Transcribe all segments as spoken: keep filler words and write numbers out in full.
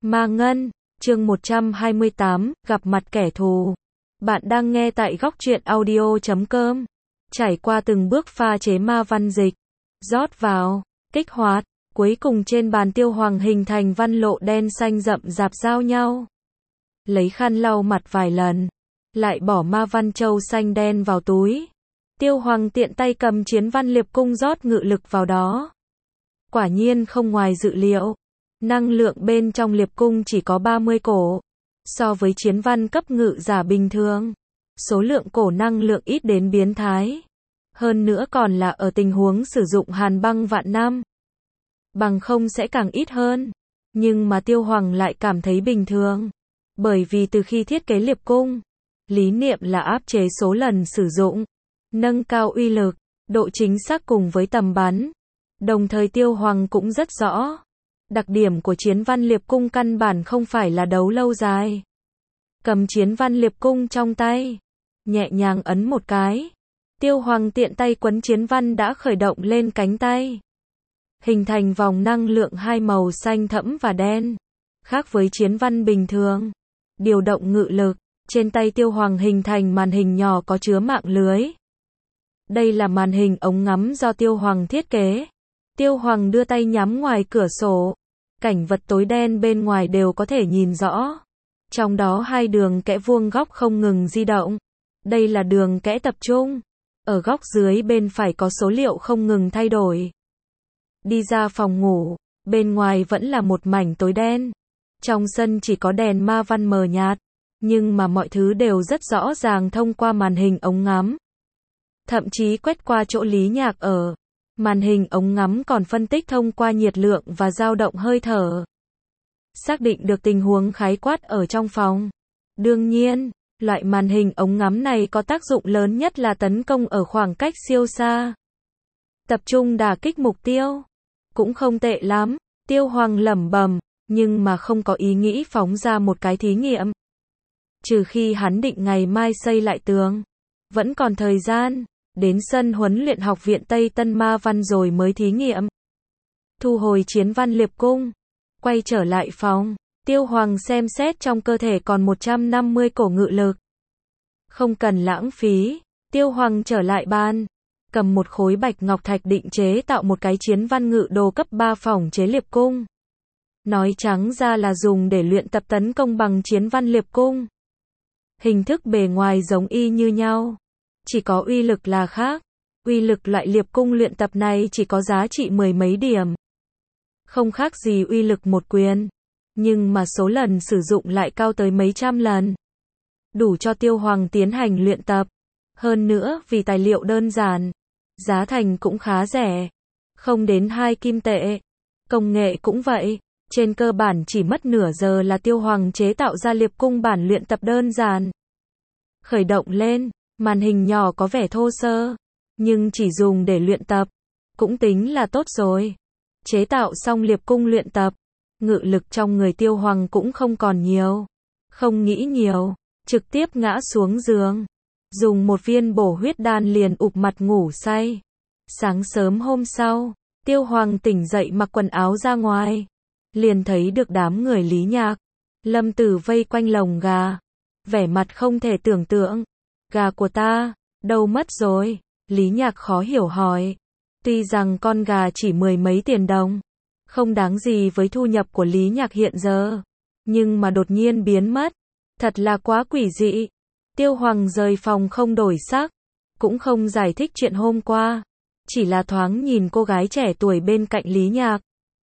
Ma Ngân, chương một trăm hai mươi tám, gặp mặt kẻ thù. Bạn đang nghe tại góc truyện audio chấm com. Trải qua từng bước pha chế ma văn dịch, rót vào, kích hoạt, cuối cùng trên bàn Tiêu Hoàng hình thành văn lộ đen xanh rậm rạp giao nhau. Lấy khăn lau mặt vài lần, lại bỏ ma văn châu xanh đen vào túi. Tiêu Hoàng tiện tay cầm chiến văn liệp cung rót ngự lực vào đó. Quả nhiên không ngoài dự liệu. Năng lượng bên trong liệp cung chỉ có ba mươi cổ. So với chiến văn cấp ngự giả bình thường, số lượng cổ năng lượng ít đến biến thái. Hơn nữa còn là ở tình huống sử dụng hàn băng vạn năm. Bằng không sẽ càng ít hơn. Nhưng mà Tiêu Hoàng lại cảm thấy bình thường. Bởi vì từ khi thiết kế liệp cung, lý niệm là áp chế số lần sử dụng, nâng cao uy lực, độ chính xác cùng với tầm bắn. Đồng thời Tiêu Hoàng cũng rất rõ, đặc điểm của chiến văn liệp cung căn bản không phải là đấu lâu dài. Cầm chiến văn liệp cung trong tay, nhẹ nhàng ấn một cái, Tiêu Hoàng tiện tay quấn chiến văn đã khởi động lên cánh tay. Hình thành vòng năng lượng hai màu xanh thẫm và đen. Khác với chiến văn bình thường, điều động ngự lực, trên tay Tiêu Hoàng hình thành màn hình nhỏ có chứa mạng lưới. Đây là màn hình ống ngắm do Tiêu Hoàng thiết kế. Tiêu Hoàng đưa tay nhắm ngoài cửa sổ. Cảnh vật tối đen bên ngoài đều có thể nhìn rõ. Trong đó hai đường kẽ vuông góc không ngừng di động. Đây là đường kẽ tập trung. Ở góc dưới bên phải có số liệu không ngừng thay đổi. Đi ra phòng ngủ, bên ngoài vẫn là một mảnh tối đen. Trong sân chỉ có đèn ma văn mờ nhạt. Nhưng mà mọi thứ đều rất rõ ràng thông qua màn hình ống ngắm. Thậm chí quét qua chỗ Lý Nhạc ở. Màn hình ống ngắm còn phân tích thông qua nhiệt lượng và dao động hơi thở. Xác định được tình huống khái quát ở trong phòng. Đương nhiên, loại màn hình ống ngắm này có tác dụng lớn nhất là tấn công ở khoảng cách siêu xa. Tập trung đả kích mục tiêu. Cũng không tệ lắm, Tiêu Hoàng lẩm bẩm, nhưng mà không có ý nghĩ phóng ra một cái thí nghiệm. Trừ khi hắn định ngày mai xây lại tường. Vẫn còn thời gian. Đến sân huấn luyện học viện Tây Tân Ma Văn rồi mới thí nghiệm. Thu hồi chiến văn liệp cung. Quay trở lại phòng. Tiêu Hoàng xem xét trong cơ thể còn một trăm năm mươi cổ ngự lực. Không cần lãng phí. Tiêu Hoàng trở lại bàn. Cầm một khối bạch ngọc thạch định chế tạo một cái chiến văn ngự đồ cấp ba phòng chế liệp cung. Nói trắng ra là dùng để luyện tập tấn công bằng chiến văn liệp cung. Hình thức bề ngoài giống y như nhau. Chỉ có uy lực là khác. Uy lực loại liệp cung luyện tập này chỉ có giá trị mười mấy điểm. Không khác gì uy lực một quyền. Nhưng mà số lần sử dụng lại cao tới mấy trăm lần. Đủ cho Tiêu Hoàng tiến hành luyện tập. Hơn nữa vì tài liệu đơn giản. Giá thành cũng khá rẻ. Không đến hai kim tệ. Công nghệ cũng vậy. Trên cơ bản chỉ mất nửa giờ là Tiêu Hoàng chế tạo ra liệp cung bản luyện tập đơn giản. Khởi động lên. Màn hình nhỏ có vẻ thô sơ, nhưng chỉ dùng để luyện tập, cũng tính là tốt rồi. Chế tạo xong liệp cung luyện tập, ngự lực trong người Tiêu Hoàng cũng không còn nhiều. Không nghĩ nhiều, trực tiếp ngã xuống giường. Dùng một viên bổ huyết đan liền ụp mặt ngủ say. Sáng sớm hôm sau, Tiêu Hoàng tỉnh dậy mặc quần áo ra ngoài. Liền thấy được đám người Lý Nhạc, Lâm Tử vây quanh lồng gà. Vẻ mặt không thể tưởng tượng. Gà của ta, đâu mất rồi? Lý Nhạc khó hiểu hỏi. Tuy rằng con gà chỉ mười mấy tiền đồng, không đáng gì với thu nhập của Lý Nhạc hiện giờ. Nhưng mà đột nhiên biến mất. Thật là quá quỷ dị. Tiêu Hoàng rời phòng không đổi sắc. Cũng không giải thích chuyện hôm qua. Chỉ là thoáng nhìn cô gái trẻ tuổi bên cạnh Lý Nhạc.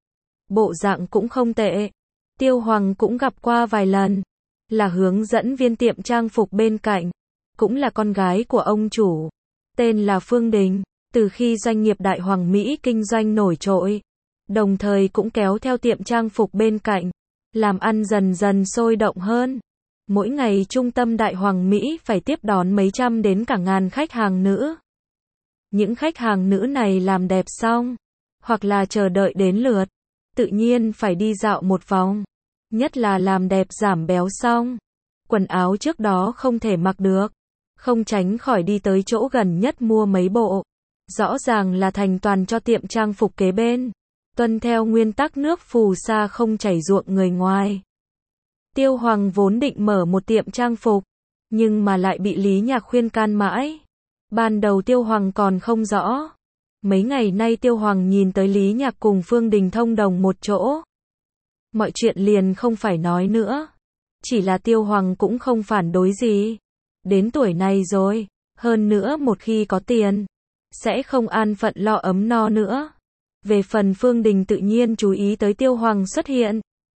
Bộ dạng cũng không tệ. Tiêu Hoàng cũng gặp qua vài lần. Là hướng dẫn viên tiệm trang phục bên cạnh. Cũng là con gái của ông chủ. Tên là Phương Đình. Từ khi doanh nghiệp Đại Hoàng Mỹ kinh doanh nổi trội, đồng thời cũng kéo theo tiệm trang phục bên cạnh. Làm ăn dần dần sôi động hơn. Mỗi ngày trung tâm Đại Hoàng Mỹ phải tiếp đón mấy trăm đến cả ngàn khách hàng nữ. Những khách hàng nữ này làm đẹp xong, hoặc là chờ đợi đến lượt, tự nhiên phải đi dạo một vòng. Nhất là làm đẹp giảm béo xong, quần áo trước đó không thể mặc được. Không tránh khỏi đi tới chỗ gần nhất mua mấy bộ. Rõ ràng là thành toàn cho tiệm trang phục kế bên. Tuân theo nguyên tắc nước phù sa không chảy ruộng người ngoài. Tiêu Hoàng vốn định mở một tiệm trang phục, nhưng mà lại bị Lý Nhạc khuyên can mãi. Ban đầu Tiêu Hoàng còn không rõ. Mấy ngày nay Tiêu Hoàng nhìn tới Lý Nhạc cùng Phương Đình thông đồng một chỗ. Mọi chuyện liền không phải nói nữa. Chỉ là Tiêu Hoàng cũng không phản đối gì. Đến tuổi này rồi, hơn nữa một khi có tiền, sẽ không an phận lo ấm no nữa. Về phần Phương Đình tự nhiên chú ý tới Tiêu Hoàng xuất hiện.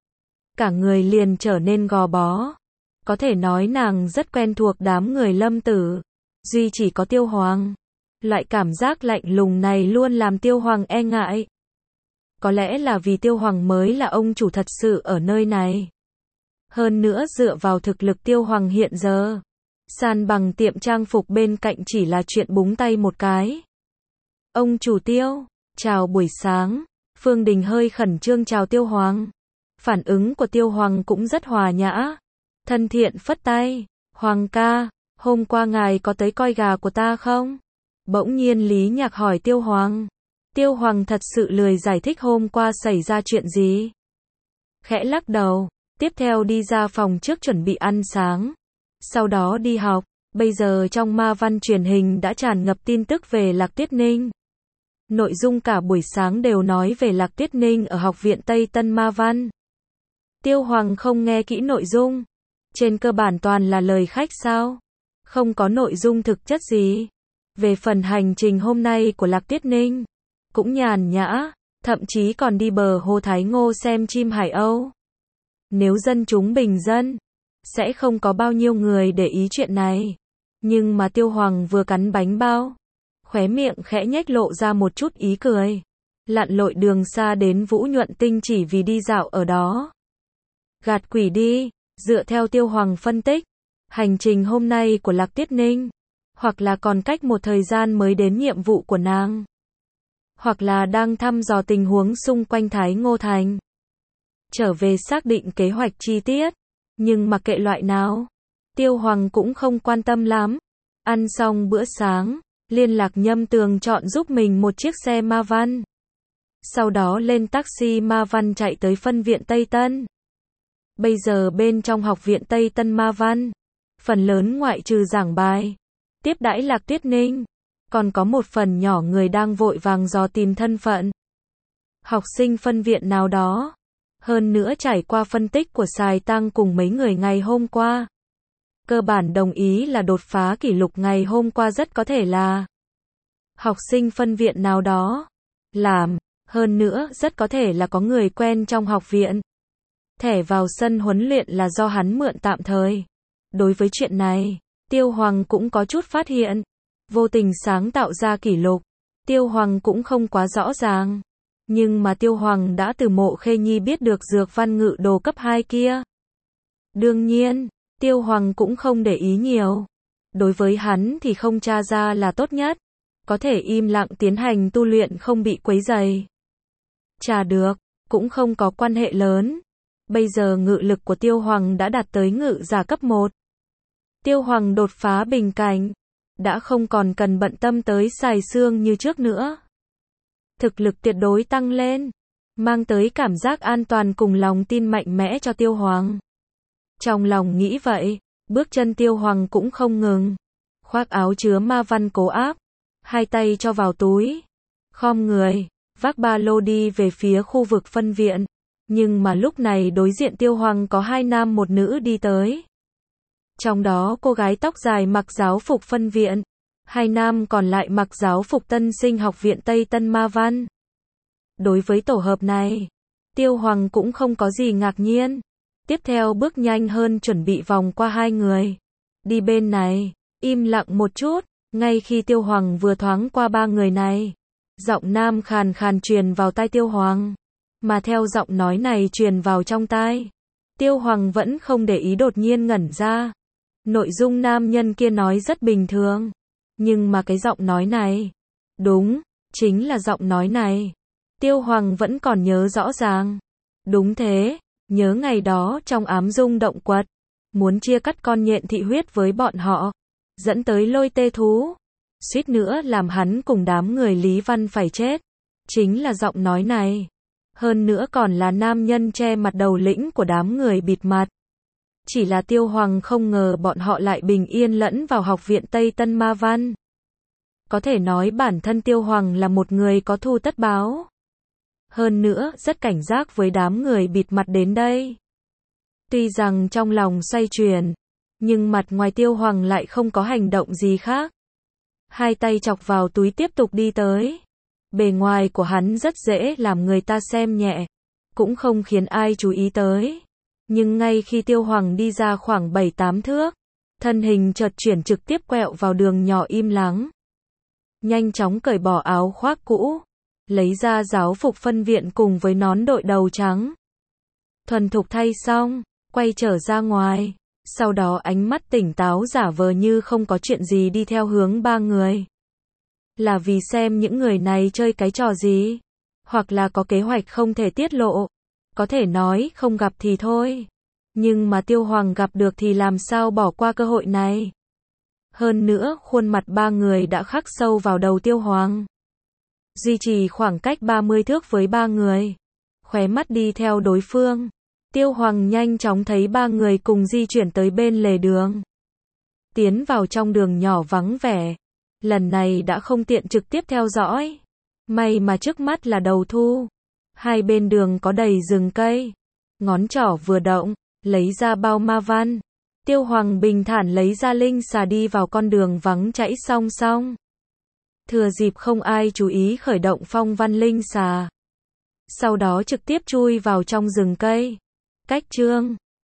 Cả người liền trở nên gò bó. Có thể nói nàng rất quen thuộc đám người Lâm Tử. Duy chỉ có Tiêu Hoàng. Loại cảm giác lạnh lùng này luôn làm Tiêu Hoàng e ngại. Có lẽ là vì Tiêu Hoàng mới là ông chủ thật sự ở nơi này. Hơn nữa dựa vào thực lực Tiêu Hoàng hiện giờ, san bằng tiệm trang phục bên cạnh chỉ là chuyện búng tay một cái. Ông chủ Tiêu, chào buổi sáng. Phương Đình hơi khẩn trương chào Tiêu Hoàng. Phản ứng của Tiêu Hoàng cũng rất hòa nhã. Thân thiện phất tay. Hoàng ca, hôm qua ngài có tới coi gà của ta không? Bỗng nhiên Lý Nhạc hỏi Tiêu Hoàng. Tiêu Hoàng thật sự lười giải thích hôm qua xảy ra chuyện gì. Khẽ lắc đầu. Tiếp theo đi ra phòng trước chuẩn bị ăn sáng. Sau đó đi học. Bây giờ trong ma văn truyền hình đã tràn ngập tin tức về Lạc Tuyết Ninh. Nội dung cả buổi sáng đều nói về Lạc Tuyết Ninh ở Học viện Tây Tân Ma Văn. Tiêu Hoàng không nghe kỹ nội dung. Trên cơ bản toàn là lời khách sao? Không có nội dung thực chất gì. Về phần hành trình hôm nay của Lạc Tuyết Ninh, cũng nhàn nhã, thậm chí còn đi bờ hồ Thái Ngô xem chim Hải Âu. Nếu dân chúng bình dân, sẽ không có bao nhiêu người để ý chuyện này. Nhưng mà Tiêu Hoàng vừa cắn bánh bao, khóe miệng khẽ nhếch lộ ra một chút ý cười. Lặn lội đường xa đến Vũ Nhuận Tinh chỉ vì đi dạo ở đó. Gạt quỷ đi, dựa theo Tiêu Hoàng phân tích, hành trình hôm nay của Lạc Tuyết Ninh, hoặc là còn cách một thời gian mới đến nhiệm vụ của nàng, hoặc là đang thăm dò tình huống xung quanh Thái Ngô Thành. Trở về xác định kế hoạch chi tiết, nhưng mặc kệ loại nào, Tiêu Hoàng cũng không quan tâm lắm. Ăn xong bữa sáng, liên lạc Nhâm Tường chọn giúp mình một chiếc xe ma văn. Sau đó lên taxi ma văn chạy tới phân viện Tây Tân. Bây giờ bên trong học viện Tây Tân Ma Văn, phần lớn ngoại trừ giảng bài, tiếp đãi Lạc Tuyết Ninh, còn có một phần nhỏ người đang vội vàng dò tìm thân phận. Học sinh phân viện nào đó. Hơn nữa trải qua phân tích của Sài Tăng cùng mấy người ngày hôm qua. Cơ bản đồng ý là đột phá kỷ lục ngày hôm qua rất có thể là học sinh phân viện nào đó. Làm, hơn nữa rất có thể là có người quen trong học viện. Thẻ vào sân huấn luyện là do hắn mượn tạm thời. Đối với chuyện này, Tiêu Hoàng cũng có chút phát hiện. Vô tình sáng tạo ra kỷ lục. Tiêu Hoàng cũng không quá rõ ràng. Nhưng mà Tiêu Hoàng đã từ Mộ Khê Nhi biết được dược văn ngự đồ cấp hai kia. Đương nhiên, Tiêu Hoàng cũng không để ý nhiều. Đối với hắn thì không tra ra là tốt nhất. Có thể im lặng tiến hành tu luyện không bị quấy rầy. Tra được, cũng không có quan hệ lớn. Bây giờ ngự lực của Tiêu Hoàng đã đạt tới ngự giả cấp một. Tiêu Hoàng đột phá bình cảnh, đã không còn cần bận tâm tới xài xương như trước nữa. Thực lực tuyệt đối tăng lên, mang tới cảm giác an toàn cùng lòng tin mạnh mẽ cho Tiêu Hoàng. Trong lòng nghĩ vậy, bước chân Tiêu Hoàng cũng không ngừng. Khoác áo chứa ma văn cố áp, hai tay cho vào túi, khom người, vác ba lô đi về phía khu vực phân viện. Nhưng mà lúc này đối diện Tiêu Hoàng có hai nam một nữ đi tới. Trong đó cô gái tóc dài mặc giáo phục phân viện, hai nam còn lại mặc giáo phục tân sinh học viện Tây Tân Ma Văn. Đối với tổ hợp này, Tiêu Hoàng cũng không có gì ngạc nhiên. Tiếp theo bước nhanh hơn chuẩn bị vòng qua hai người. Đi bên này, im lặng một chút, ngay khi Tiêu Hoàng vừa thoáng qua ba người này. Giọng nam khàn khàn truyền vào tai Tiêu Hoàng. Mà theo giọng nói này truyền vào trong tai, Tiêu Hoàng vẫn không để ý đột nhiên ngẩn ra. Nội dung nam nhân kia nói rất bình thường. Nhưng mà cái giọng nói này, đúng, chính là giọng nói này. Tiêu Hoàng vẫn còn nhớ rõ ràng. Đúng thế, nhớ ngày đó trong ám dung động quật, muốn chia cắt con nhện thị huyết với bọn họ, dẫn tới lôi tê thú. Suýt nữa làm hắn cùng đám người Lý Văn phải chết. Chính là giọng nói này. Hơn nữa còn là nam nhân che mặt đầu lĩnh của đám người bịt mặt. Chỉ là Tiêu Hoàng không ngờ bọn họ lại bình yên lẫn vào học viện Tây Tân Ma Văn. Có thể nói bản thân Tiêu Hoàng là một người có thù tất báo. Hơn nữa, rất cảnh giác với đám người bịt mặt đến đây. Tuy rằng trong lòng xoay chuyển, nhưng mặt ngoài Tiêu Hoàng lại không có hành động gì khác. Hai tay chọc vào túi tiếp tục đi tới. Bề ngoài của hắn rất dễ làm người ta xem nhẹ, cũng không khiến ai chú ý tới. Nhưng ngay khi Tiêu Hoàng đi ra khoảng bảy tám thước, thân hình chợt chuyển trực tiếp quẹo vào đường nhỏ im lắng. Nhanh chóng cởi bỏ áo khoác cũ, lấy ra giáo phục phân viện cùng với nón đội đầu trắng. Thuần thục thay xong, quay trở ra ngoài, sau đó ánh mắt tỉnh táo giả vờ như không có chuyện gì đi theo hướng ba người. Là vì xem những người này chơi cái trò gì, hoặc là có kế hoạch không thể tiết lộ. Có thể nói không gặp thì thôi, nhưng mà Tiêu Hoàng gặp được thì làm sao bỏ qua cơ hội này. Hơn nữa, khuôn mặt ba người đã khắc sâu vào đầu Tiêu Hoàng. Duy trì khoảng cách ba mươi thước với ba người, khóe mắt đi theo đối phương. Tiêu Hoàng nhanh chóng thấy ba người cùng di chuyển tới bên lề đường. Tiến vào trong đường nhỏ vắng vẻ. Lần này đã không tiện trực tiếp theo dõi. May mà trước mắt là đầu thu. Hai bên đường có đầy rừng cây. Ngón trỏ vừa động, lấy ra bao ma văn. Tiêu Hoàng bình thản lấy ra linh xà đi vào con đường vắng chảy song song. Thừa dịp không ai chú ý khởi động phong văn linh xà. Sau đó trực tiếp chui vào trong rừng cây. Cách chương